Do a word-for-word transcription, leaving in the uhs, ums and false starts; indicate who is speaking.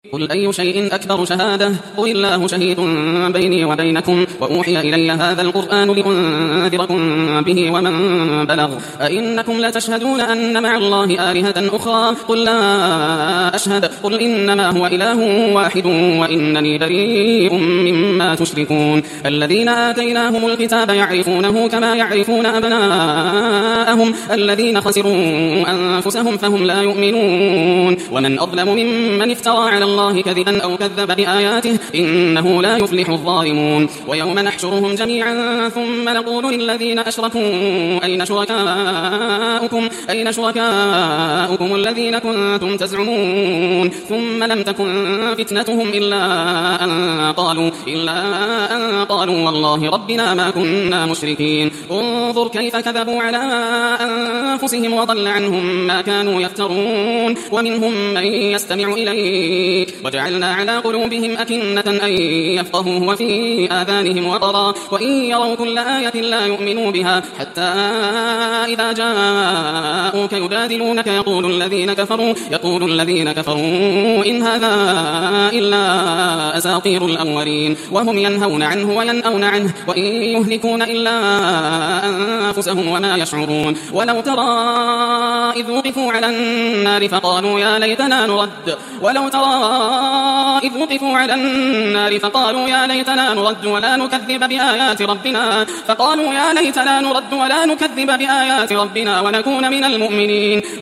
Speaker 1: قل أي شيء أكبر شهادة قل الله شهيد بيني وبينكم وأوحي إلي هذا القرآن لأنذركم به ومن بلغ أئنكم لتشهدون أن مع الله آلهة أخرى قل لا أشهد قل إنما هو إله واحد وإنني بريء مما تشركون الذين آتيناهم الكتاب يعرفونه كما يعرفون أبناءهم الذين خسروا أنفسهم فهم لا يؤمنون ومن أظلم ممن افترى على الله كذبا أو كذب بآياته إنه لا يفلح الظالمون ويوم نحشرهم جميعا ثم نقول للذين أشركوا أين شركاؤكم أين شركاؤكم الذين كنتم تزعمون ثم لم تكن فتنتهم إلا أن قالوا إلا أن قالوا والله ربنا ما كنا مشركين انظر كيف كذبوا على أنفسهم وضل عنهم ما كانوا يفترون ومنهم من يستمع إليك وجعلنا على قلوبهم أكنة أن يفقهوه وفي آذانهم وقرا وإن يروا كل آية لا يؤمنوا بها حتى إذا جاءوك يجادلونك يقول الذين كفروا يقول الذين كفروا إن هذا إلا أساطير الأولين وهم ينهون عنه وينأون عنه وإن يهلكون إلا أنفسهم وما يشعرون ولو ترى إذ وقفوا على النار فقالوا يا ليتنا نرد ولو ترى إذ وقفوا على النار فقالوا يا ليتنا نرد ولا نكذب بآيات ربنا فقالوا يا ليتنا نرد ولا نكذب بآيات ربنا ونكون من المؤمنين